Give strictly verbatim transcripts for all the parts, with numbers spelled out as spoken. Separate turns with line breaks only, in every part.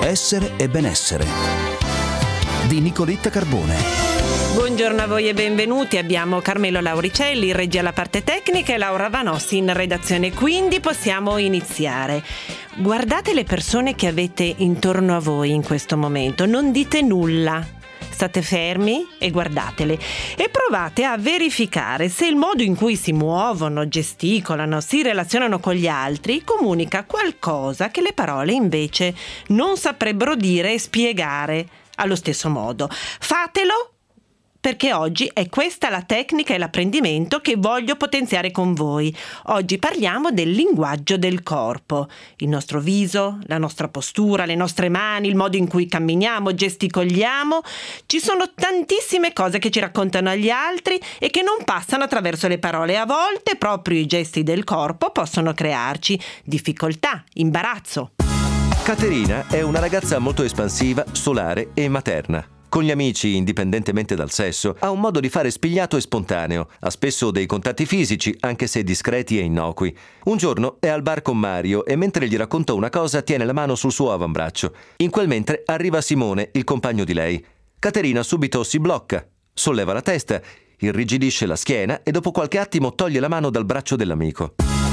Essere e benessere di Nicoletta Carbone.
Buongiorno a voi e benvenuti. Abbiamo Carmelo Lauricelli in regia alla parte tecnica e Laura Vanossi in redazione, quindi possiamo iniziare. Guardate le persone che avete intorno a voi in questo momento, non dite nulla. State fermi e guardatele e provate a verificare se il modo in cui si muovono, gesticolano, si relazionano con gli altri comunica qualcosa che le parole invece non saprebbero dire e spiegare allo stesso modo. Fatelo, perché oggi è questa la tecnica e l'apprendimento che voglio potenziare con voi. Oggi parliamo del linguaggio del corpo. Il nostro viso, la nostra postura, le nostre mani, il modo in cui camminiamo, gesticoliamo. Ci sono tantissime cose che ci raccontano agli altri e che non passano attraverso le parole. A volte proprio i gesti del corpo possono crearci difficoltà, imbarazzo.
Caterina è una ragazza molto espansiva, solare e materna. Con gli amici, indipendentemente dal sesso, ha un modo di fare spigliato e spontaneo. Ha spesso dei contatti fisici, anche se discreti e innocui. Un giorno è al bar con Mario e mentre gli racconta una cosa tiene la mano sul suo avambraccio. In quel mentre arriva Simone, il compagno di lei. Caterina subito si blocca, solleva la testa, irrigidisce la schiena e dopo qualche attimo toglie la mano dal braccio dell'amico.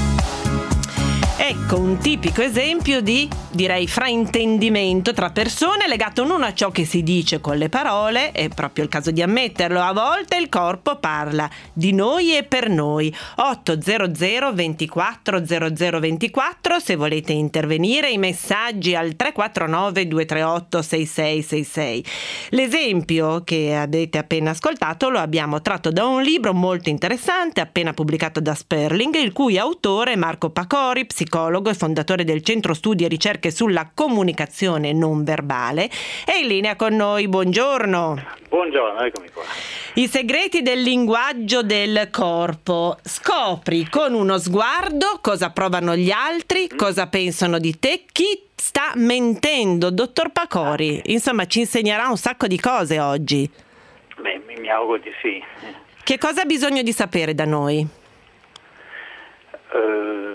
Ecco un tipico esempio di, direi, fraintendimento tra persone legato non a ciò che si dice con le parole, è proprio il caso di ammetterlo, a volte il corpo parla di noi e per noi. otto zero zero ventiquattro zero zero ventiquattro se volete intervenire, i messaggi al tre quattro nove due tre otto sei sei sei sei. L'esempio che avete appena ascoltato lo abbiamo tratto da un libro molto interessante appena pubblicato da Sperling, il cui autore è Marco Pacori, psicologo e fondatore del Centro Studi e Ricerche sulla Comunicazione Non Verbale, è in linea con noi. Buongiorno.
Buongiorno, eccomi qua.
I segreti del linguaggio del corpo. Scopri con uno sguardo cosa provano gli altri, mm. cosa pensano di te, chi sta mentendo. Dottor Pacori, insomma, ci insegnerà un sacco di cose oggi.
Beh, mi auguro di sì.
Che cosa ha bisogno di sapere da noi?
Uh...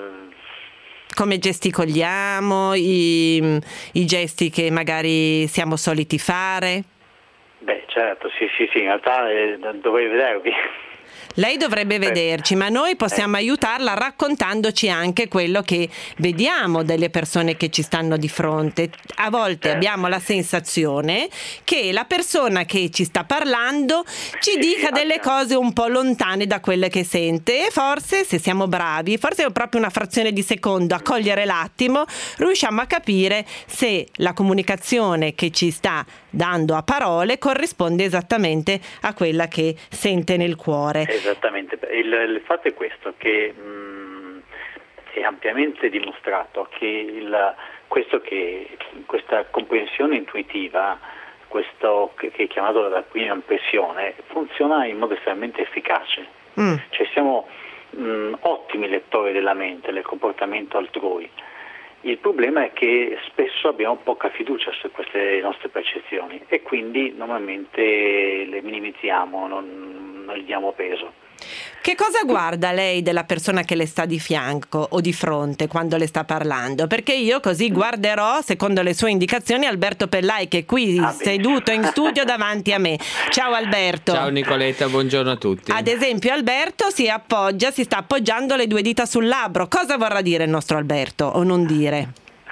Come gesticoliamo, i, i gesti che magari siamo soliti fare?
Beh, certo, sì, sì, sì, in realtà eh, dovrei vedervi.
Lei dovrebbe vederci, ma noi possiamo aiutarla raccontandoci anche quello che vediamo delle persone che ci stanno di fronte. A volte abbiamo la sensazione che la persona che ci sta parlando ci dica delle cose un po' lontane da quelle che sente e forse, se siamo bravi, forse è proprio una frazione di secondo a cogliere l'attimo, riusciamo a capire se la comunicazione che ci sta dando a parole corrisponde esattamente a quella che sente nel cuore.
Esattamente, il, il fatto è questo, che mh, è ampiamente dimostrato che il, questo che questa comprensione intuitiva, questo che, che è chiamato la prima impressione, funziona in modo estremamente efficace. Mm. Cioè siamo mh, ottimi lettori della mente, del comportamento altrui. Il problema è che spesso abbiamo poca fiducia su queste nostre percezioni e quindi normalmente le minimizziamo, non, non gli diamo peso.
Che cosa guarda lei della persona che le sta di fianco o di fronte quando le sta parlando? Perché io così guarderò, secondo le sue indicazioni, Alberto Pellai, che è qui ah, seduto in studio davanti a me. Ciao Alberto.
Ciao Nicoletta, buongiorno a tutti.
Ad esempio Alberto si appoggia, si sta appoggiando le due dita sul labbro. Cosa vorrà dire il nostro Alberto o non dire?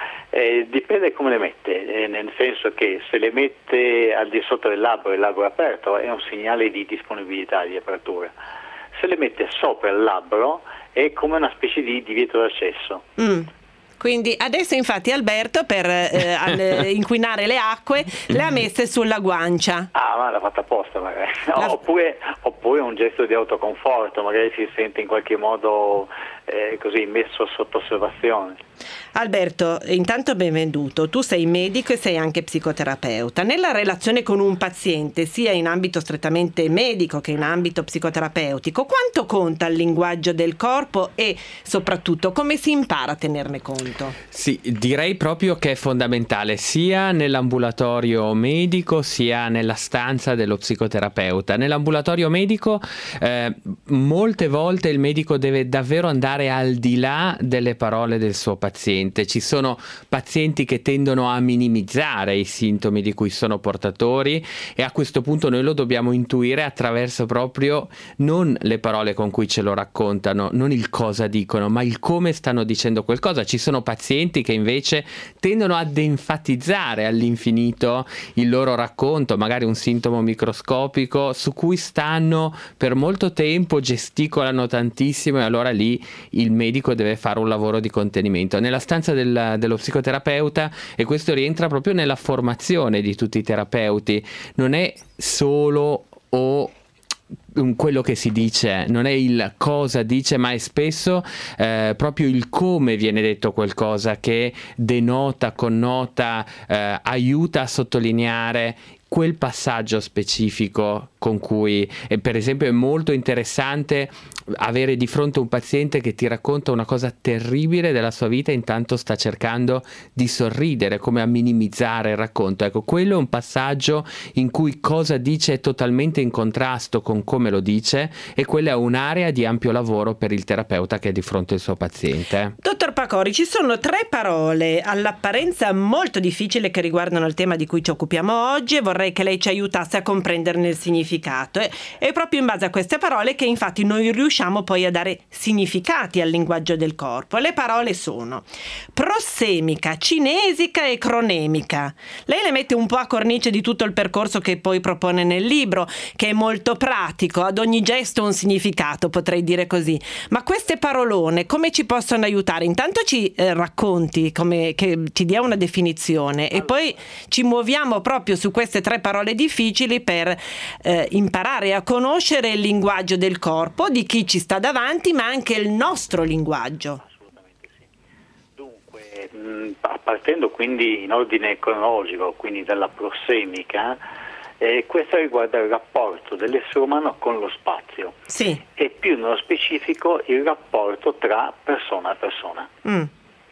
Eh, dipende come le mette, eh, nel senso che se le mette al di sotto del labbro e il labbro è aperto è un segnale di disponibilità, di apertura. Se le mette sopra il labbro è come una specie di divieto d'accesso. Mm.
Quindi adesso infatti Alberto per eh, al, inquinare le acque le ha messe sulla guancia.
Ah, ma l'ha fatta apposta magari. La... Oppure, oppure un gesto di autoconforto, magari si sente in qualche modo eh, così messo sotto osservazione.
Alberto, intanto benvenuto. Tu sei medico e sei anche psicoterapeuta. Nella relazione con un paziente, sia in ambito strettamente medico che in ambito psicoterapeutico, quanto conta il linguaggio del corpo e soprattutto come si impara a tenerne conto?
Sì, direi proprio che è fondamentale sia nell'ambulatorio medico sia nella stanza dello psicoterapeuta. Nell'ambulatorio medico eh, molte volte il medico deve davvero andare al di là delle parole del suo paziente paziente. Ci sono pazienti che tendono a minimizzare i sintomi di cui sono portatori, e a questo punto noi lo dobbiamo intuire attraverso proprio non le parole con cui ce lo raccontano, non il cosa dicono, ma il come stanno dicendo qualcosa. Ci sono pazienti che invece tendono ad enfatizzare all'infinito il loro racconto, magari un sintomo microscopico su cui stanno per molto tempo, gesticolano tantissimo, e allora lì il medico deve fare un lavoro di contenimento. Nella stanza del, dello psicoterapeuta, e questo rientra proprio nella formazione di tutti i terapeuti, non è solo o quello che si dice, non è il cosa dice, ma è spesso eh, proprio il come viene detto qualcosa che denota, connota, eh, aiuta a sottolineare quel passaggio specifico con cui, e per esempio è molto interessante avere di fronte un paziente che ti racconta una cosa terribile della sua vita e intanto sta cercando di sorridere, come a minimizzare il racconto. Ecco, quello è un passaggio in cui cosa dice è totalmente in contrasto con come lo dice, e quella è un'area di ampio lavoro per il terapeuta che è di fronte al suo paziente.
Dottor Pacori, ci sono tre parole all'apparenza molto difficili che riguardano il tema di cui ci occupiamo oggi, e vorrei che lei ci aiutasse a comprenderne il significato. È, è proprio in base a queste parole che infatti noi riusciamo poi a dare significati al linguaggio del corpo. Le parole sono prossemica, cinesica e cronemica. Lei le mette un po' a cornice di tutto il percorso che poi propone nel libro, che è molto pratico, ad ogni gesto un significato, potrei dire così. Ma queste parolone come ci possono aiutare? Intanto ci eh, racconti, come, che ci dia una definizione, e poi ci muoviamo proprio su queste tre parole difficili per eh, imparare a conoscere il linguaggio del corpo di chi ci sta davanti, ma anche il nostro linguaggio.
Assolutamente sì. Dunque, mh, partendo quindi in ordine cronologico, quindi dalla prossemica, eh, questa riguarda il rapporto dell'essere umano con lo spazio,
Sì.
e più nello specifico il rapporto tra persona a persona.
Mm.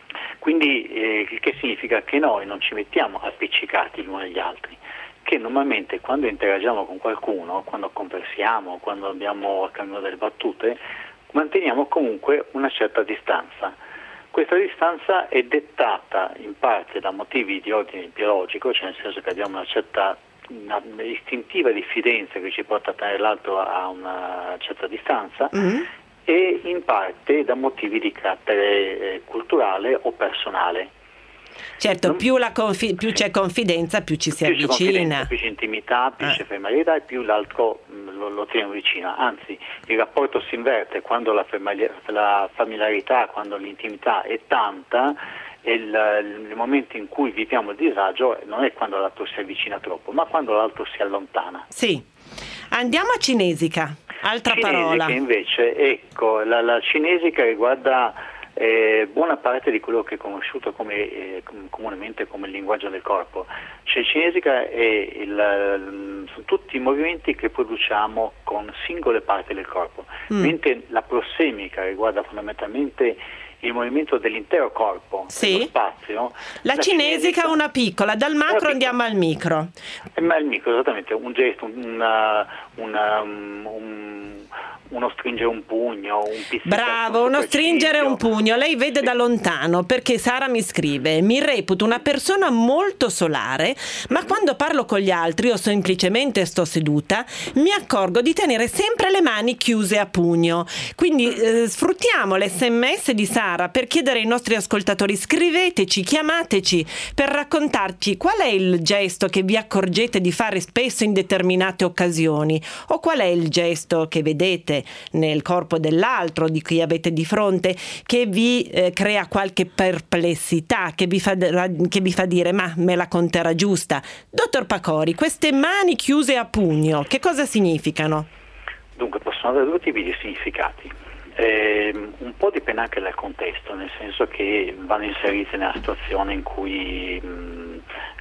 Quindi eh, il che significa che noi non ci mettiamo appiccicati gli uni agli altri, che normalmente quando interagiamo con qualcuno, quando conversiamo, quando abbiamo a cambio delle battute, manteniamo comunque una certa distanza. Questa distanza è dettata in parte da motivi di ordine biologico, cioè nel senso che abbiamo una certa una istintiva diffidenza che ci porta a tenere l'altro a una certa distanza,
Mm.
e in parte da motivi di carattere eh, culturale o personale.
Certo, più, la confi- più c'è confidenza, più ci si
più c'è
avvicina.
confidenza, più c'è intimità, più
Eh.
c'è familiarità, e più l'altro mh, lo, lo tiene vicino. Anzi, il rapporto si inverte quando la, famili- la familiarità, quando l'intimità è tanta, e il, il momento in cui viviamo il disagio non è quando l'altro si avvicina troppo, ma quando l'altro si allontana.
Sì. Andiamo a cinesica, altra
Cinesica
parola.
invece, ecco, la, la cinesica riguarda eh, buona parte di quello che è conosciuto come, eh, com- comunemente come il linguaggio del corpo. Cioè, cinesica è il, sono tutti i movimenti che produciamo con singole parti del corpo,
Mm.
mentre la prossemica riguarda fondamentalmente il movimento dell'intero corpo,
Sì.
dello spazio.
La cinesica una piccola, dal macro
piccola.
andiamo al micro.
Eh, Ma il micro, esattamente, un gesto, una, una, um, un, uno stringere un pugno, un pizzicato.
Bravo, uno stringere un pugno. Lei vede da lontano, perché Sara mi scrive: mi reputo una persona molto solare, ma quando parlo con gli altri o semplicemente sto seduta mi accorgo di tenere sempre le mani chiuse a pugno. Quindi eh, sfruttiamo l'esse emme esse di Sara per chiedere ai nostri ascoltatori: scriveteci, chiamateci per raccontarci qual è il gesto che vi accorgete di fare spesso in determinate occasioni, o qual è il gesto che vedete nel corpo dell'altro, di chi avete di fronte, che vi eh, crea qualche perplessità, che vi fa che vi fa dire: ma me la conterà giusta. Dottor Pacori, queste mani chiuse a pugno che cosa significano?
Dunque, possono avere due tipi di significati. Eh, un po' dipende anche dal contesto, nel senso che vanno inserite nella situazione in cui mh,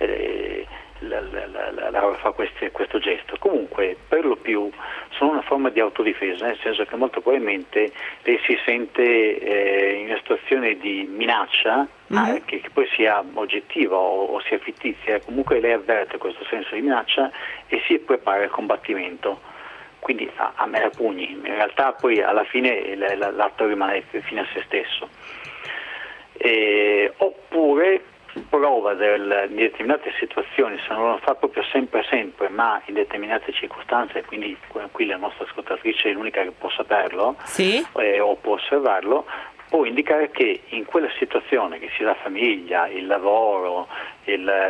eh, la, la, la, la fa queste, questo gesto. Comunque, per lo più sono una forma di autodifesa, nel senso che molto probabilmente lei si sente eh, in una situazione di minaccia, mm-hmm. eh, che, che poi sia oggettiva o, o sia fittizia. Comunque lei avverte questo senso di minaccia e si prepara al combattimento. Quindi a, a meno pugni, in realtà poi alla fine l'atto rimane fine a se stesso. eh, oppure prova del, in determinate situazioni, se non lo fa proprio sempre sempre, ma in determinate circostanze, quindi qui la nostra ascoltatrice è l'unica che può saperlo, sì. eh, o può osservarlo, può indicare che in quella situazione, che sia la famiglia, il lavoro, il,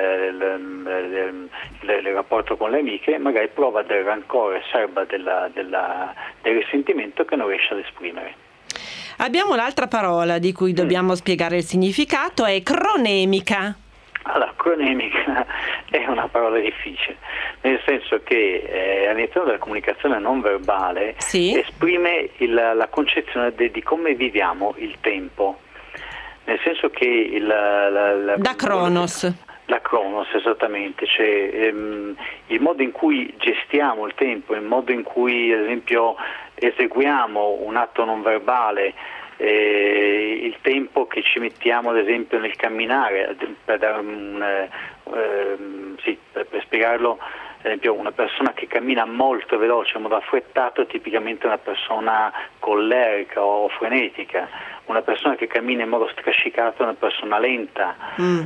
il, il, il, il rapporto con le amiche, magari prova del rancore, serba della, della, del risentimento che non riesce ad esprimere.
Abbiamo l'altra parola di cui dobbiamo mm. spiegare il significato, è cronemica.
Allora, cronemica è una parola difficile, nel senso che eh, all'interno della comunicazione non verbale sì. esprime il, la concezione de, di come viviamo il tempo, nel senso che il, la, la,
da cronos.
La cronos, esattamente, cioè ehm, il modo in cui gestiamo il tempo, il modo in cui, ad esempio, eseguiamo un atto non verbale, eh, il tempo che ci mettiamo, ad esempio, nel camminare, per, dare un, eh, ehm, sì, per, per spiegarlo, ad esempio, una persona che cammina molto veloce, in modo affrettato, è tipicamente una persona collerica o frenetica. Una persona che cammina in modo strascicato è una persona lenta. Mm.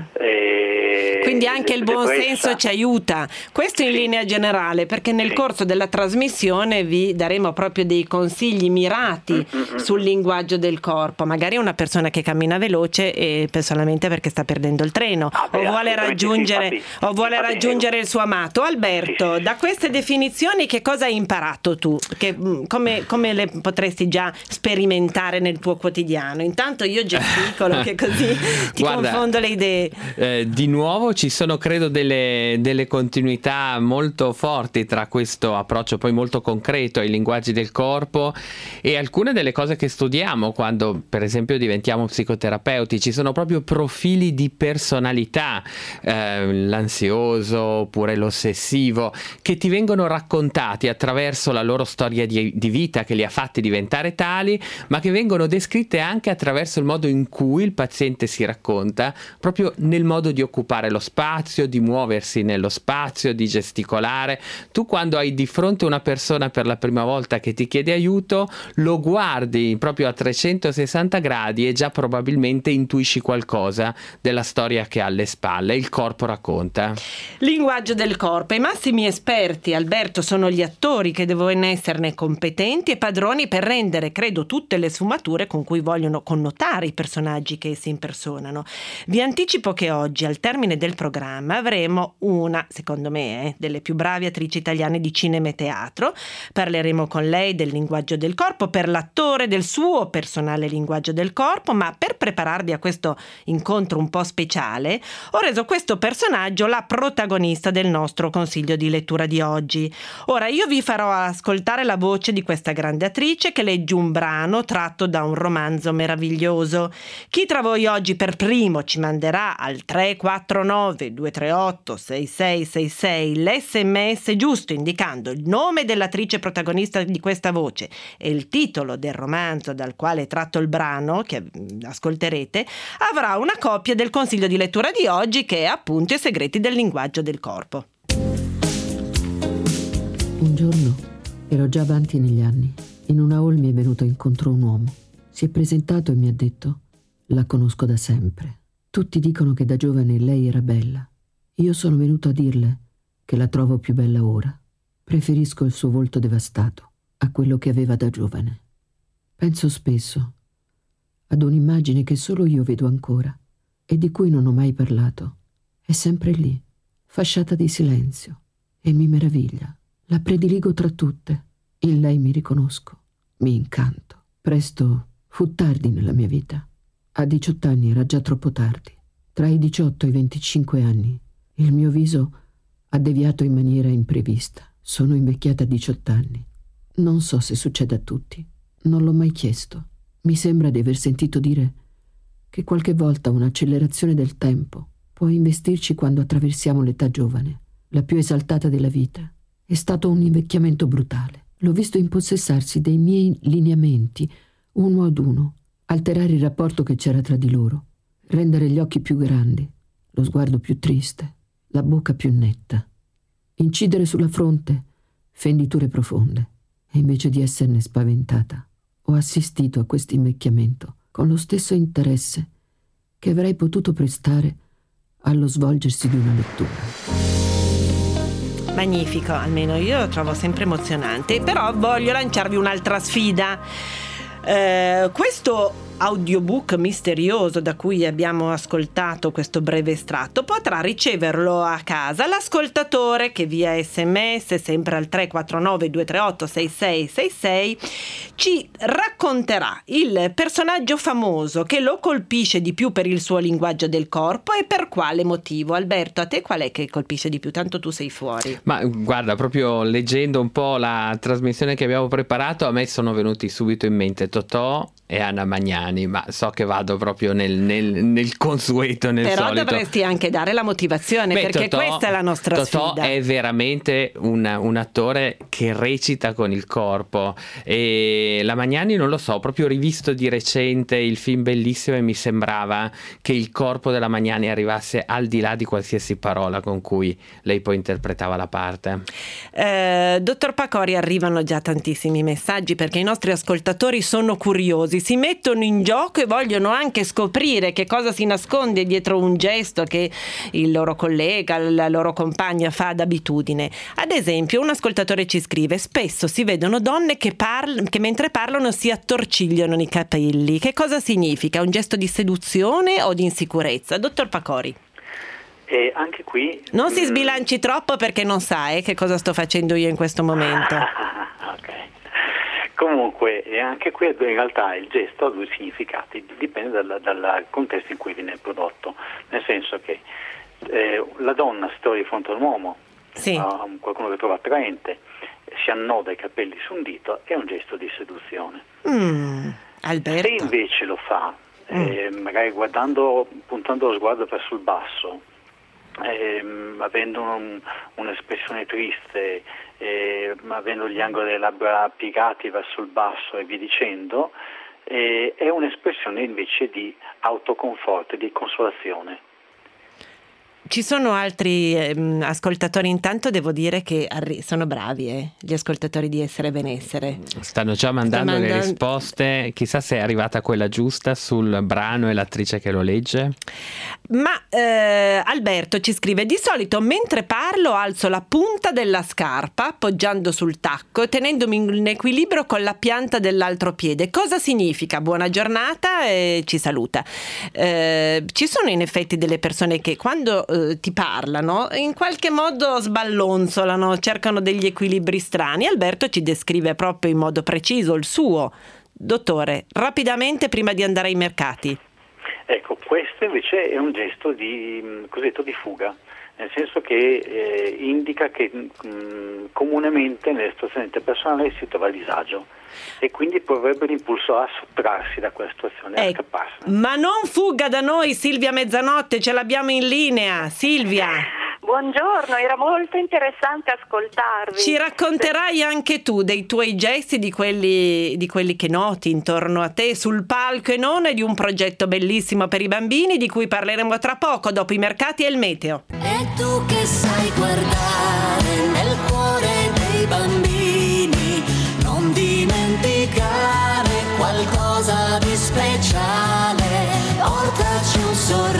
E
quindi anche il buon senso ci aiuta. Questo in sì. linea generale, perché nel sì. corso della trasmissione vi daremo proprio dei consigli mirati mm-hmm. sul linguaggio del corpo. Magari una persona che cammina veloce e solamente perché sta perdendo il treno ah, beh, o vuole raggiungere, sì, infatti, o vuole raggiungere il suo amato. Alberto, sì, sì. da queste definizioni che cosa hai imparato tu? Che, come, come le potresti già sperimentare nel tuo quotidiano? Intanto io gesticolo che così ti Guarda, confondo le idee.
Eh, di nuovo ci sono credo delle, delle continuità molto forti tra questo approccio poi molto concreto ai linguaggi del corpo e alcune delle cose che studiamo quando per esempio diventiamo psicoterapeuti. Ci sono proprio profili di personalità, eh, l'ansioso oppure l'ossessivo, che ti vengono raccontati attraverso la loro storia di, di vita che li ha fatti diventare tali, ma che vengono descritte anche attraverso il modo in cui il paziente si racconta, proprio nel modo di occupare lo spazio, di muoversi nello spazio, di gesticolare. Tu quando hai di fronte una persona per la prima volta che ti chiede aiuto, lo guardi proprio a trecentosessanta gradi e già probabilmente intuisci qualcosa della storia che ha alle spalle. Il corpo racconta.
Linguaggio del corpo. I massimi esperti, Alberto, sono gli attori che devono esserne competenti e padroni per rendere, credo, tutte le sfumature con cui vogliono connotare i personaggi che si impersonano. Vi anticipo che oggi, al termine del programma, avremo una, secondo me, eh, delle più bravi attrici italiane di cinema e teatro. Parleremo con lei del linguaggio del corpo, per l'attore del suo personale linguaggio del corpo, ma per prepararvi a questo incontro un po' speciale, ho reso questo personaggio la protagonista del nostro consiglio di lettura di oggi. Ora, io vi farò ascoltare la voce di questa grande attrice che legge un brano tratto da un romanzo meraviglioso. Chi tra voi oggi per primo ci manderà al tre quattro nove due tre otto sei sei sei sei l'esse emme esse giusto indicando il nome dell'attrice protagonista di questa voce e il titolo del romanzo dal quale è tratto il brano che ascolterete, avrà una copia del consiglio di lettura di oggi, che è appunto I segreti del linguaggio del corpo.
Un giorno, ero già avanti negli anni, in una hall mi è venuto incontro un uomo. Si è presentato e mi ha detto: la conosco da sempre. Tutti dicono che da giovane lei era bella. Io sono venuto a dirle che la trovo più bella ora. Preferisco il suo volto devastato a quello che aveva da giovane. Penso spesso ad un'immagine che solo io vedo ancora e di cui non ho mai parlato. È sempre lì, fasciata di silenzio, e mi meraviglia. La prediligo tra tutte. In lei mi riconosco, mi incanto. Presto fu tardi nella mia vita. A diciotto anni era già troppo tardi. Tra i diciotto e i venticinque anni il mio viso ha deviato in maniera imprevista. Sono invecchiata a diciotto anni. Non so se succede a tutti. Non l'ho mai chiesto. Mi sembra di aver sentito dire che qualche volta un'accelerazione del tempo può investirci quando attraversiamo l'età giovane, la più esaltata della vita. È stato un invecchiamento brutale. L'ho visto impossessarsi dei miei lineamenti, uno ad uno, alterare il rapporto che c'era tra di loro, rendere gli occhi più grandi, lo sguardo più triste, la bocca più netta, incidere sulla fronte fenditure profonde. E invece di esserne spaventata, ho assistito a questo invecchiamento con lo stesso interesse che avrei potuto prestare allo svolgersi di una lettura.
Magnifico, almeno io lo trovo sempre emozionante, però voglio lanciarvi un'altra sfida. Eh, questo audiobook misterioso da cui abbiamo ascoltato questo breve estratto potrà riceverlo a casa l'ascoltatore che via sms, sempre al tre quattro nove due tre otto sei sei sei sei, ci racconterà il personaggio famoso che lo colpisce di più per il suo linguaggio del corpo e per quale motivo. Alberto, a te qual è che colpisce di più? Tanto tu sei fuori.
Ma guarda, proprio leggendo un po' la trasmissione che abbiamo preparato, a me sono venuti subito in mente Totò e Anna Magnani, ma so che vado proprio nel, nel, nel consueto, nel
Però
solito.
dovresti anche dare la motivazione. Beh, perché Totò, questa è la nostra
Totò
sfida.
è veramente un, un attore che recita con il corpo, e la Magnani non lo so, proprio rivisto di recente il film bellissimo e mi sembrava che il corpo della Magnani arrivasse al di là di qualsiasi parola con cui lei poi interpretava la parte.
Eh, dottor Pacori, arrivano già tantissimi messaggi perché i nostri ascoltatori sono curiosi, si mettono in gioco e vogliono anche scoprire che cosa si nasconde dietro un gesto che il loro collega, la loro compagna fa d'abitudine. Ad esempio, un ascoltatore ci scrive: spesso si vedono donne che, parl- che mentre parlano si attorcigliano i capelli. Che cosa significa? Un gesto di seduzione o di insicurezza? Dottor Pacori.
E anche qui
Non si
mh,
sbilanci troppo perché non sa eh, che cosa sto facendo io in questo momento.
ok. Comunque, e anche qui in realtà il gesto ha due significati, dipende dal, dal contesto in cui viene prodotto, nel senso che eh, la donna si trova di fronte a un uomo,
Sì.
a qualcuno che trova attraente, si annoda i capelli su un dito, è un gesto di seduzione.
Mm, Alberto.
Se invece lo fa, eh, magari guardando, puntando lo sguardo verso il basso, ehm, avendo un, un'espressione triste, eh, avendo gli angoli delle labbra piegati verso il basso e via dicendo, eh, è un'espressione invece di autoconforto e di consolazione.
Ci sono altri ehm, ascoltatori, intanto devo dire che arri- sono bravi eh, gli ascoltatori di Essere Benessere.
Stanno già mandando
Sta
le
mandando-
risposte, chissà se è arrivata quella giusta sul brano e l'attrice che lo legge.
Ma eh, Alberto ci scrive: di solito mentre parlo alzo la punta della scarpa appoggiando sul tacco e tenendomi in equilibrio con la pianta dell'altro piede. Cosa significa? Buona giornata e ci saluta. Eh, ci sono in effetti delle persone che quando eh, ti parlano in qualche modo sballonzolano, cercano degli equilibri strani. Alberto ci descrive proprio in modo preciso il suo. Dottore, rapidamente prima di andare ai mercati.
Ecco, questo invece è un gesto di mh, cosiddetto di fuga, nel senso che eh, indica che mh, comunemente nelle situazioni interpersonali si trova a disagio e quindi può avere l'impulso a sottrarsi da quella situazione, a
Eh,
scapparsene.
ma non fuga da noi, Silvia Mezzanotte, ce l'abbiamo in linea. Silvia,
Buongiorno, era molto interessante ascoltarvi.
ci racconterai anche tu dei tuoi gesti, di quelli, di quelli che noti intorno a te sul palco e non, e di un progetto bellissimo per i bambini di cui parleremo tra poco, dopo i mercati e il meteo.
E tu che sai guardare nel cuore dei bambini, non dimenticare qualcosa di speciale, portaci un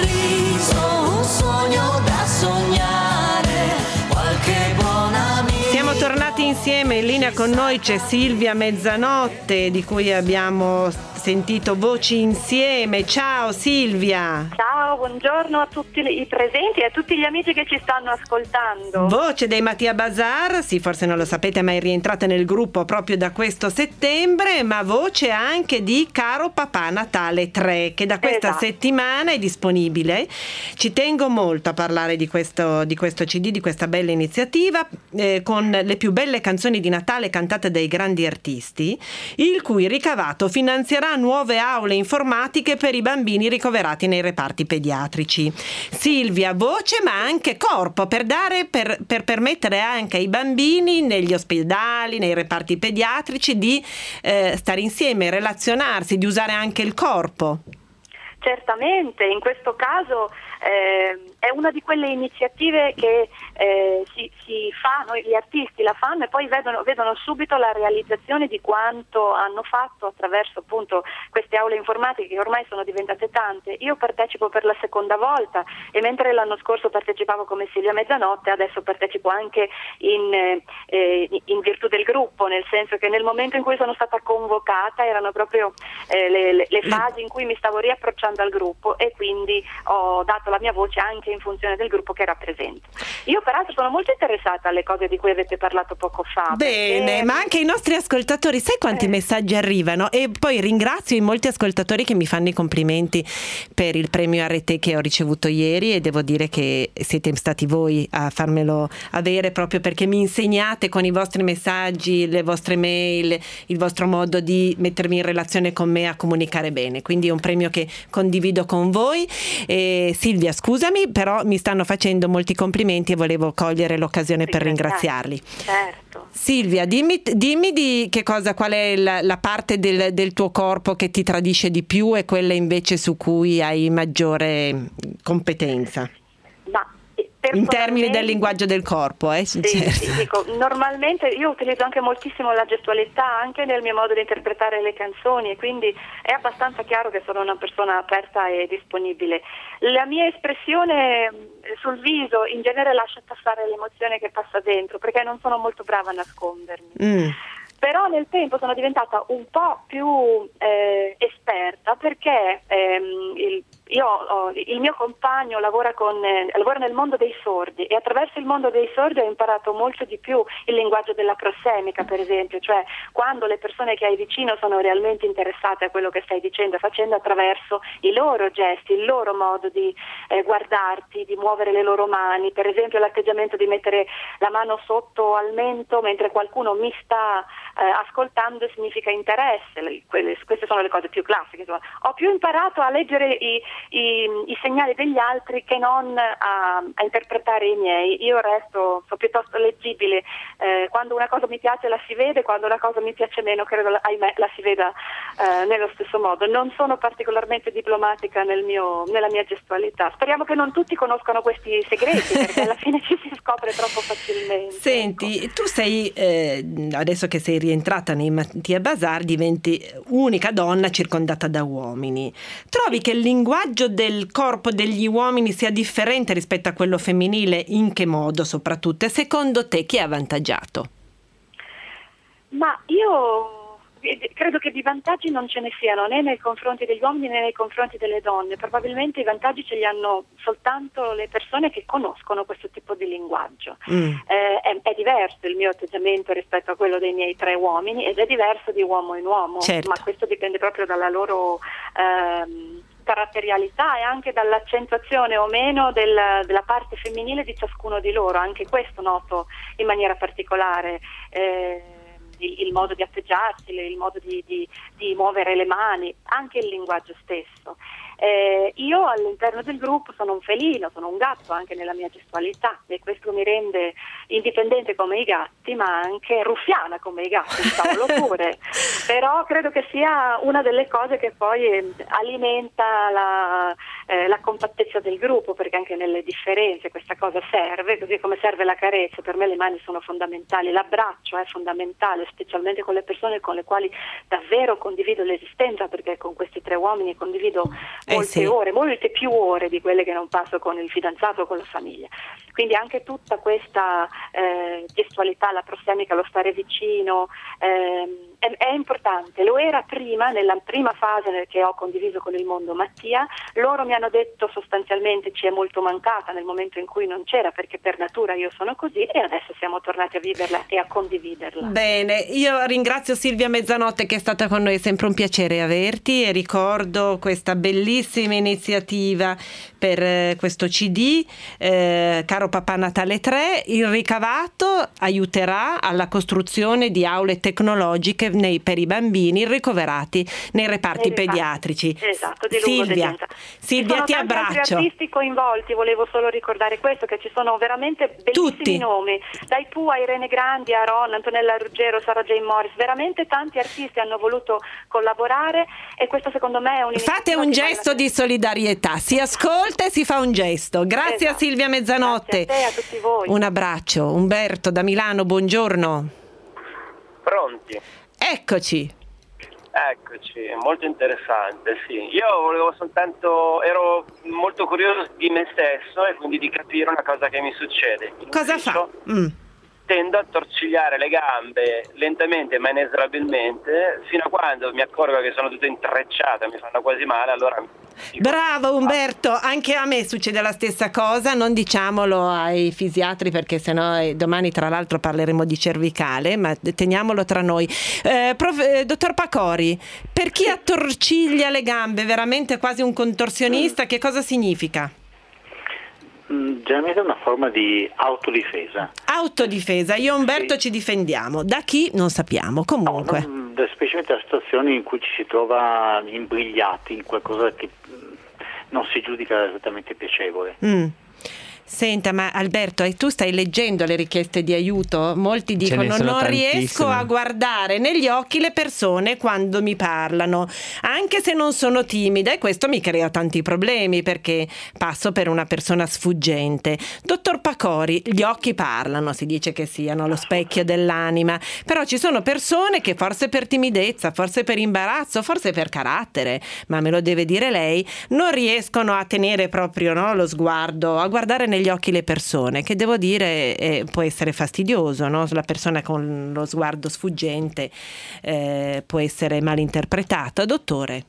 sorriso, un sogno da sognare, qualche buona amica.
Siamo tornati insieme, in linea con noi c'è Silvia Mezzanotte, di cui abbiamo sentito voci insieme. Ciao Silvia.
Ciao, buongiorno a tutti i presenti e a tutti gli amici che ci stanno ascoltando.
Voce dei Mattia Bazar, sì, forse non lo sapete, ma è rientrata nel gruppo proprio da questo settembre, ma voce anche di Caro Papà Natale tre, che da questa
Esatto.
settimana è disponibile. Ci tengo molto a parlare di questo, di questo C D, di questa bella iniziativa, eh, con le più belle canzoni di Natale cantate dai grandi artisti, il cui ricavato finanzierà nuove aule informatiche per i bambini ricoverati nei reparti pediatrici. Silvia, voce ma anche corpo, per dare per, per permettere anche ai bambini negli ospedali, nei reparti pediatrici di eh, stare insieme, relazionarsi, di usare anche il corpo.
Certamente, in questo caso eh, è una di quelle iniziative che eh, si, si fanno, gli artisti la fanno e poi vedono, vedono subito la realizzazione di quanto hanno fatto attraverso appunto queste aule informatiche che ormai sono diventate tante. Io partecipo per la seconda volta e mentre l'anno scorso partecipavo come Silvia Mezzanotte, adesso partecipo anche in, eh, in virtù del gruppo, nel senso che nel momento in cui sono stata convocata erano proprio eh, le, le, le fasi in cui mi stavo riapprocciando al gruppo e quindi ho dato la mia voce anche in funzione del gruppo che rappresento. Io peraltro sono molto interessata alle cose di cui avete parlato poco fa.
Bene,
perché...
ma anche i nostri ascoltatori, sai quanti eh. messaggi arrivano? E poi ringrazio i molti ascoltatori che mi fanno i complimenti per il premio R T che ho ricevuto ieri e devo dire che siete stati voi a farmelo avere proprio perché mi insegnate con i vostri messaggi, le vostre mail, il vostro modo di mettermi in relazione con me a comunicare bene, quindi è un premio che condivido con voi. E Silvia, scusami, però mi stanno facendo molti complimenti e volevo cogliere l'occasione per ringraziarli.
Certo.
Silvia, dimmi, dimmi di che cosa, qual è la, la parte del, del tuo corpo che ti tradisce di più e quella invece su cui hai maggiore competenza.
Ma
in termini del linguaggio del corpo, eh?
Sì,
certo.
sì, dico, normalmente io utilizzo anche moltissimo la gestualità anche nel mio modo di interpretare le canzoni e quindi è abbastanza chiaro che sono una persona aperta e disponibile. La mia espressione sul viso in genere lascia passare l'emozione che passa dentro perché non sono molto brava a nascondermi. Mm. Però nel tempo sono diventata un po' più eh, esperta perché ehm, il, io ho, il mio compagno lavora, con, eh, lavora nel mondo dei sordi e attraverso il mondo dei sordi ho imparato molto di più il linguaggio della prossemica, per esempio, cioè quando le persone che hai vicino sono realmente interessate a quello che stai dicendo e facendo attraverso i loro gesti, il loro modo di eh, guardarti, di muovere le loro mani, per esempio l'atteggiamento di mettere la mano sotto al mento mentre qualcuno mi sta Eh, ascoltando significa interesse. Le, quelle, queste sono le cose più classiche. Insomma. Ho più imparato a leggere i, i, i segnali degli altri che non a, a interpretare i miei. Io resto, sono piuttosto leggibile. Eh, quando una cosa mi piace la si vede, quando una cosa mi piace meno credo ahimè la si veda eh, nello stesso modo. Non sono particolarmente diplomatica nel mio, nella mia gestualità. Speriamo che non tutti conoscano questi segreti perché alla fine ci si scopre troppo facilmente.
Senti,
ecco.
Tu sei eh, adesso che sei rientrata nei Mattia Bazar diventi unica donna circondata da uomini. Trovi che il linguaggio del corpo degli uomini sia differente rispetto a quello femminile? In che modo soprattutto? E secondo te chi è avvantaggiato?
Ma io credo che di vantaggi non ce ne siano né nei confronti degli uomini né nei confronti delle donne. Probabilmente i vantaggi ce li hanno soltanto le persone che conoscono questo tipo di linguaggio. Mm. Eh, è, è diverso il mio atteggiamento rispetto a quello dei miei tre uomini ed è diverso di uomo in uomo, certo. Ma questo dipende proprio dalla loro ehm, caratterialità e anche dall'accentuazione o meno del, della parte femminile di ciascuno di loro. Anche questo noto in maniera particolare. Eh, Il, il modo di atteggiarsi, il modo di, di, di muovere le mani, anche il linguaggio stesso. Eh, io all'interno del gruppo sono un felino, sono un gatto anche nella mia gestualità e questo mi rende indipendente come i gatti ma anche ruffiana come i gatti, diciamolo pure. Però credo che sia una delle cose che poi eh, alimenta la, eh, la compattezza del gruppo, perché anche nelle differenze questa cosa serve, così come serve la carezza. Per me le mani sono fondamentali, l'abbraccio è fondamentale, specialmente con le persone con le quali davvero condivido l'esistenza, perché con questi tre uomini condivido molte eh sì. ore, molte più ore di quelle che non passo con il fidanzato o con la famiglia. Quindi anche tutta questa eh, gestualità, la prossemica, lo stare vicino eh, è, è importante. Lo era prima, nella prima fase che ho condiviso con il mondo Mattia. Loro mi hanno detto sostanzialmente ci è molto mancata nel momento in cui non c'era, perché per natura io sono così, e adesso siamo tornati a viverla e a condividerla.
Bene, io ringrazio Silvia Mezzanotte che è stata con noi, è sempre un piacere averti, e ricordo questa bellissima iniziativa per eh, questo C D, eh, Caro Papà Natale tre. Il ricavato aiuterà alla costruzione di aule tecnologiche nei, per i bambini ricoverati nei reparti nei pediatrici.
Esatto, di
Silvia, Silvia ti abbraccio.
Ci sono artisti coinvolti, volevo solo ricordare questo, che ci sono veramente bellissimi
Tutti.
nomi, dai Pooh a Irene Grandi, a Ron, Antonella Ruggero, Sarah Jane Morris, veramente tanti artisti hanno voluto collaborare, e questo secondo me è un'iniziativa.
Fate un gesto gesto di solidarietà, si ascolta e si fa un gesto. Grazie
Esatto.
a Silvia Mezzanotte.
Grazie a te e a tutti voi.
Un abbraccio. Umberto da Milano, buongiorno.
Pronti?
Eccoci.
Eccoci, molto interessante, sì. Io volevo soltanto, ero molto curioso di me stesso e quindi di capire una cosa che mi succede. In
Cosa
ufficio
fa? Mm.
Tendo a torcigliare le gambe lentamente ma inesorabilmente fino a quando mi accorgo che sono tutte intrecciate, mi fanno quasi male, allora... dico,
Bravo Umberto, anche a me succede la stessa cosa, non diciamolo ai fisiatri perché sennò eh, domani tra l'altro parleremo di cervicale, ma teniamolo tra noi. Eh, prof, eh, dottor Pacori, per chi attorciglia le gambe, veramente quasi un contorsionista, che cosa significa?
Mm, generalmente è una forma di autodifesa.
Autodifesa, io e Umberto
Sì.
ci difendiamo, da chi non sappiamo, comunque.
No, non- specialmente da situazioni in cui ci si trova imbrigliati in qualcosa che mm, non si giudica esattamente piacevole.
Mm. Senta, ma Alberto, e tu stai leggendo le richieste di aiuto? Molti
Ce ne
dicono
sono
non riesco
tantissime.
a guardare negli occhi le persone quando mi parlano, anche se non sono timida, e questo mi crea tanti problemi perché passo per una persona sfuggente. Dottor Pacori, gli occhi parlano, si dice che siano lo specchio dell'anima, però ci sono persone che forse per timidezza, forse per imbarazzo, forse per carattere, ma me lo deve dire lei, non riescono a tenere proprio, no, lo sguardo, a guardare negli occhi le persone, che devo dire eh, può essere fastidioso, no? La persona con lo sguardo sfuggente eh, può essere mal interpretata. Dottore?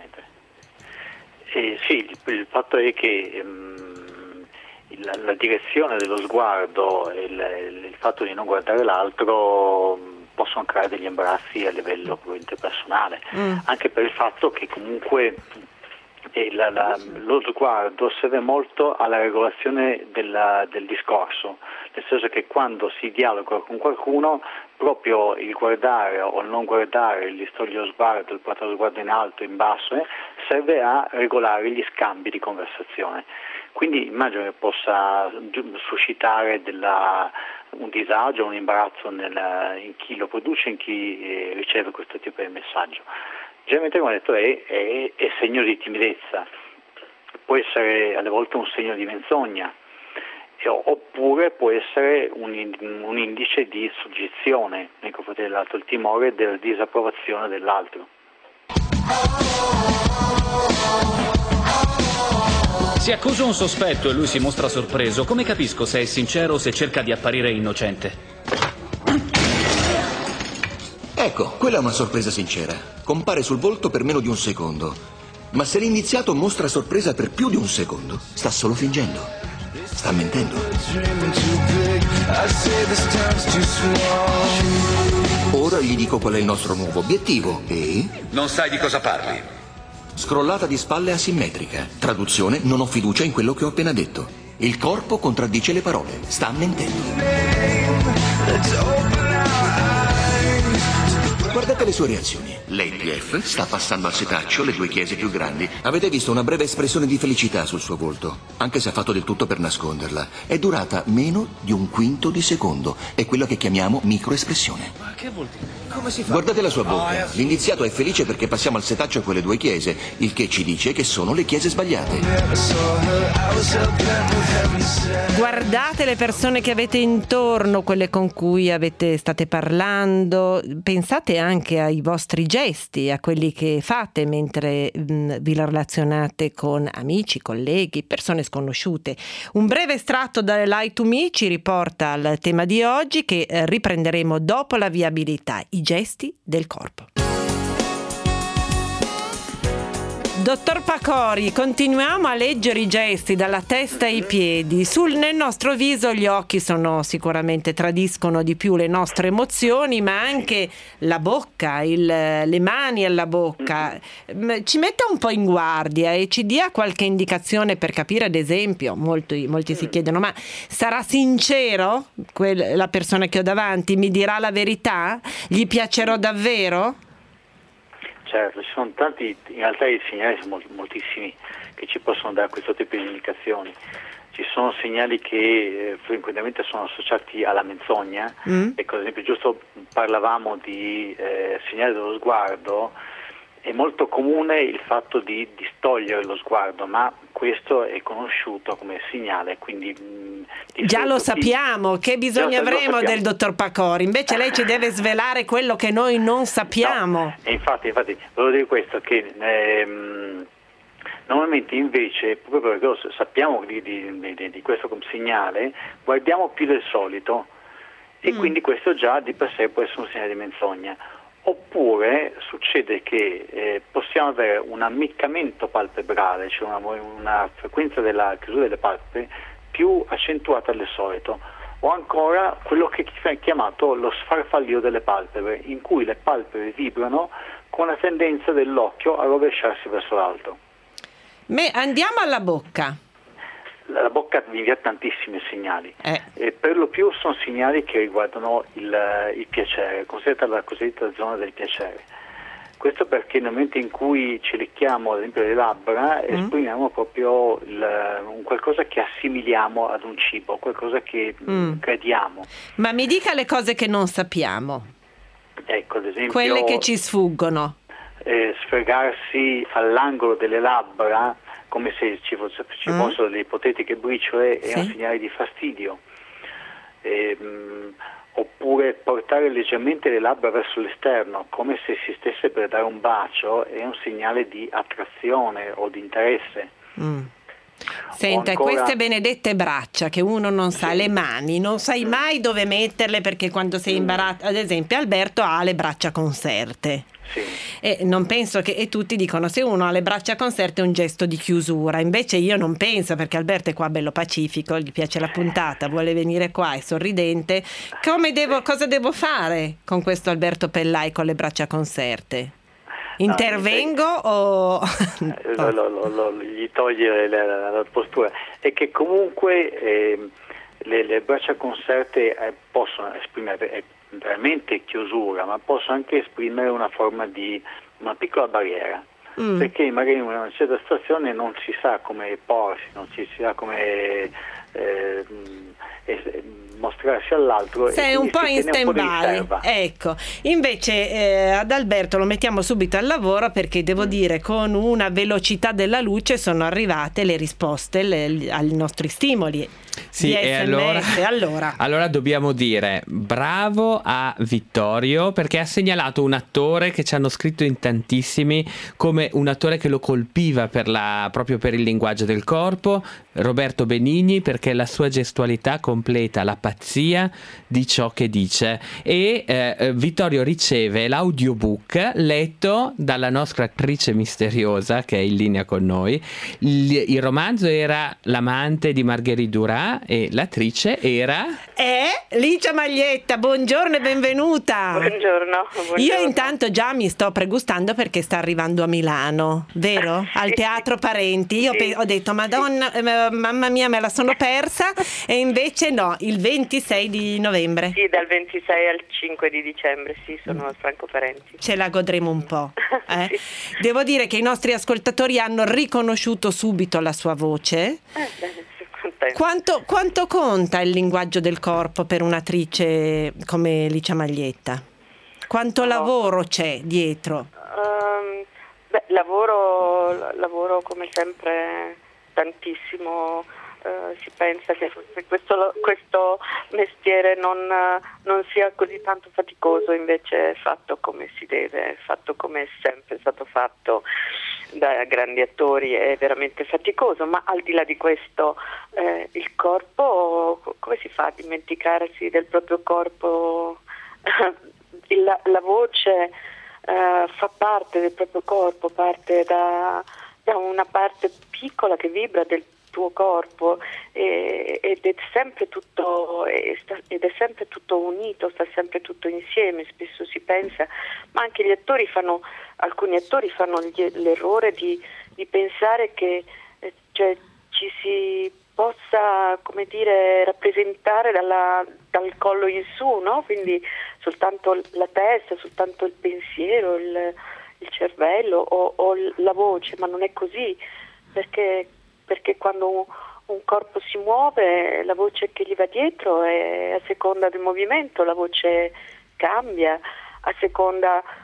Eh, sì, il, il fatto è che ehm, il- la direzione dello sguardo e il, il fatto di non guardare l'altro mh, possono creare degli imbarazzi a livello proprio interpersonale,
Mm.
anche per il fatto che comunque eh, la- la- lo sguardo serve molto alla regolazione della- del discorso, nel senso che quando si dialoga con qualcuno proprio il guardare o il non guardare, il distogliere lo sguardo, il portare lo sguardo in alto, in basso, eh, serve a regolare gli scambi di conversazione. Quindi immagino che possa giu- suscitare della, un disagio, un imbarazzo nel- in chi lo produce, in chi eh, riceve questo tipo di messaggio. Generalmente, come ho detto, è, è, è segno di timidezza, può essere alle volte un segno di menzogna, e- oppure può essere un, in- un indice di soggezione nei confronti dell'altro, il timore della disapprovazione dell'altro.
Se accuso un sospetto e lui si mostra sorpreso, come capisco se è sincero o se cerca di apparire innocente?
Ecco, quella è una sorpresa sincera. Compare sul volto per meno di un secondo. Ma se l'iniziato mostra sorpresa per più di un secondo, sta solo fingendo. Sta mentendo. Ora gli dico qual è il nostro nuovo obiettivo e...
Non sai di cosa parli.
Scrollata di spalle asimmetrica. Traduzione, non ho fiducia in quello che ho appena detto. Il corpo contraddice le parole. Sta mentendo. Guardate le sue reazioni. L'A P F sta passando al setaccio le due chiese più grandi. Avete visto una breve espressione di felicità sul suo volto, anche se ha fatto del tutto per nasconderla. È durata meno di un quinto di secondo. È quella che chiamiamo microespressione.
Ma che vuol dire? Come si fa?
Guardate la sua bocca. L'iniziato è felice perché passiamo al setaccio a quelle due chiese, il che ci dice che sono le chiese sbagliate.
Guardate le persone che avete intorno, quelle con cui avete state parlando, pensate anche ai vostri gesti, a quelli che fate mentre mh, vi relazionate con amici, colleghi, persone sconosciute. Un breve estratto dalle Lie to Me ci riporta al tema di oggi, che eh, riprenderemo dopo la viabilità, i gesti del corpo. Dottor Pacori, continuiamo a leggere i gesti dalla testa ai piedi. Sul, nel nostro viso gli occhi sono sicuramente tradiscono di più le nostre emozioni, ma anche la bocca, il, le mani alla bocca. Ci metta un po' in guardia e ci dia qualche indicazione per capire, ad esempio, molti, molti si chiedono, ma sarà sincero quel, la persona che ho davanti? Mi dirà la verità? Gli piacerò davvero?
Certo, ci sono tanti, in realtà i segnali sono mol- moltissimi che ci possono dare questo tipo di indicazioni. Ci sono segnali che eh, frequentemente sono associati alla menzogna,
Mm.
ecco, ad esempio giusto parlavamo di eh, segnali dello sguardo, è molto comune il fatto di distogliere lo sguardo, ma questo è conosciuto come segnale, quindi mh,
già lo sappiamo, che bisogno avremo del dottor Pacori, invece lei ci deve svelare quello che noi non sappiamo.
No, e infatti, infatti volevo dire questo, che ehm, normalmente invece, proprio perché sappiamo di, di, di, di questo segnale, guardiamo più del solito e mm. quindi questo già di per sé può essere un segnale di menzogna. Oppure succede che eh, possiamo avere un ammiccamento palpebrale, cioè una, una frequenza della chiusura delle palpebre più accentuata del solito, o ancora quello che è chiamato lo sfarfallio delle palpebre, in cui le palpebre vibrano con la tendenza dell'occhio a rovesciarsi verso l'alto.
Me, andiamo alla bocca.
La bocca vi invia tantissimi segnali
eh.
e per lo più sono segnali che riguardano il, il piacere, considerata la cosiddetta zona del piacere. Questo perché nel momento in cui ci lecchiamo ad esempio le labbra mm. esprimiamo proprio il, un qualcosa che assimiliamo ad un cibo, qualcosa che mm. crediamo.
Ma mi dica le cose che non sappiamo.
Ecco, ad esempio
quelle che ci sfuggono.
Eh, sfregarsi all'angolo delle labbra come se ci, fosse, ci mm. fossero delle ipotetiche briciole, sì. È un segnale di fastidio. E, mh, oppure portare leggermente le labbra verso l'esterno, come se si stesse per dare un bacio, è un segnale di attrazione o di interesse.
Mm. Senta, ancora... queste benedette braccia che uno non sa, sì. Le mani, non sai mai dove metterle, perché quando sei imbarazzato, ad esempio Alberto ha le braccia conserte.
Sì.
E non penso che, e tutti dicono se uno ha le braccia conserte è un gesto di chiusura, invece io non penso, perché Alberto è qua bello pacifico, gli piace la puntata, vuole venire qua, è sorridente. Come devo, cosa devo fare con questo Alberto Pellai con le braccia conserte? Intervengo
no,
o
lo, lo, lo, lo, gli toglie la, la, la postura? È che comunque eh, le, le braccia conserte eh, possono esprimere eh, veramente chiusura, ma possono anche esprimere una forma di una piccola barriera, mm. perché magari in una certa situazione non si sa come porsi, non si sa come eh, eh, mostrarsi all'altro.
Sei un po' in stand-by, ecco. Invece eh, ad Alberto lo mettiamo subito al lavoro, perché devo mm. dire con una velocità della luce sono arrivate le risposte le, ai nostri stimoli.
Sì, e allora,
allora.
allora dobbiamo dire bravo a Vittorio, perché ha segnalato un attore che ci hanno scritto in tantissimi come un attore che lo colpiva per la, proprio per il linguaggio del corpo, Roberto Benigni, perché la sua gestualità completa la pazzia di ciò che dice, e eh, Vittorio riceve l'audiobook letto dalla nostra attrice misteriosa che è in linea con noi. Il, il romanzo era L'amante di Marguerite Duras e l'attrice era
è Licia Maglietta. Buongiorno e benvenuta.
Buongiorno, buongiorno.
Io intanto già mi sto pregustando perché sta arrivando a Milano, vero? Al Teatro Parenti. Io sì. pe- ho detto madonna, sì. eh, mamma mia, me la sono persa, e invece no, il ventisei di novembre.
Sì, dal ventisei al cinque di dicembre, sì, sono al Franco Parenti.
Ce la godremo un po'. Eh? Sì. Devo dire che i nostri ascoltatori hanno riconosciuto subito la sua voce.
Eh, bene.
Quanto, quanto conta il linguaggio del corpo per un'attrice come Licia Maglietta? Quanto no. lavoro c'è dietro?
Um, beh, lavoro, lavoro come sempre tantissimo. Uh, si pensa che questo, questo mestiere non, non sia così tanto faticoso, invece è fatto come si deve, è fatto come è sempre stato fatto da grandi attori, è veramente faticoso, ma al di là di questo eh, il corpo, come si fa a dimenticarsi del proprio corpo? la, la voce eh, fa parte del proprio corpo, parte da, da una parte piccola che vibra del tuo corpo, e, ed è sempre tutto ed è sempre tutto unito, sta sempre tutto insieme. Spesso si pensa, ma anche gli attori fanno alcuni attori fanno gli, l'errore di, di pensare che eh, cioè, ci si possa, come dire, rappresentare dalla, dal collo in su, no? Quindi soltanto la testa, soltanto il pensiero, il, il cervello o, o la voce, ma non è così, perché perché quando un, un corpo si muove, la voce che gli va dietro è a seconda del movimento, la voce cambia a seconda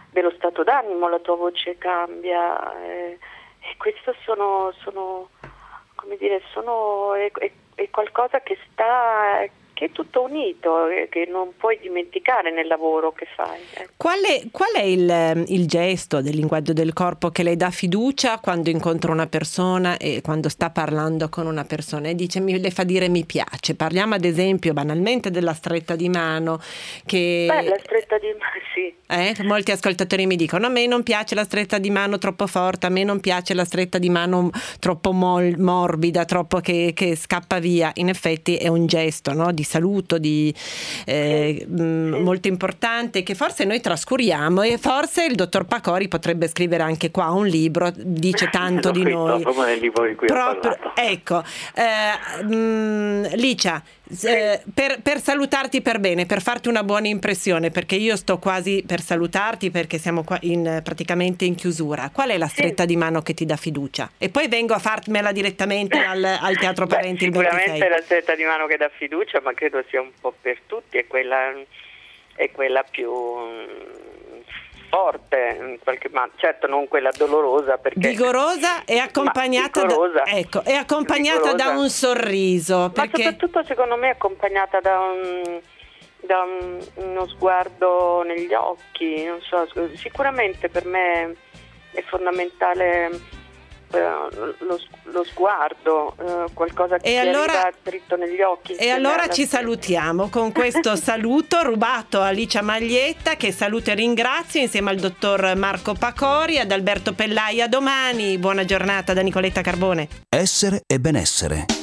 dello stato d'animo, la tua voce cambia, eh, e questo sono, sono come dire, sono, è, è, è qualcosa che sta, che è tutto unito, che non puoi dimenticare nel lavoro che fai.
Qual è, qual è il, il gesto del linguaggio del corpo che le dà fiducia quando incontra una persona e quando sta parlando con una persona e dice, mi, le fa dire mi piace? Parliamo ad esempio banalmente della stretta di mano che...
Beh, la stretta di mano, sì.
Eh, molti ascoltatori mi dicono, a me non piace la stretta di mano troppo forte, a me non piace la stretta di mano troppo mol, morbida, troppo che, che scappa via. In effetti è un gesto, no? Di saluto, di eh, sì. mh, molto importante, che forse noi trascuriamo, e forse il dottor Pacori potrebbe scrivere anche qua un libro, dice tanto di
scritto,
noi.
Proprio nel libro di cui
proprio,
ho parlato.
Ecco, eh, mh, Licia, eh, per, per salutarti per bene, per farti una buona impressione, perché io sto quasi per salutarti perché siamo qua in, praticamente in chiusura, qual è la stretta sì. di mano che ti dà fiducia? E poi vengo a farmela direttamente al, al Teatro Parenti.
Beh, sicuramente la stretta di mano che dà fiducia, ma credo sia un po' per tutti, è quella, è quella più forte in qualche modo, certo non quella dolorosa, perché
vigorosa e accompagnata
vigorosa,
da, ecco, è accompagnata
vigorosa.
da un sorriso, perché...
ma soprattutto secondo me è accompagnata da un da un, uno sguardo negli occhi, non so, sicuramente per me è fondamentale Lo, lo sguardo, eh, qualcosa che
e
ti
allora,
arriva dritto negli occhi.
E allora ci salutiamo con questo saluto rubato a Licia Maglietta, che saluto e ringrazio, insieme al dottor Marco Pacori, ad Alberto Pellaia. Domani, buona giornata da Nicoletta Carbone.
Essere e benessere.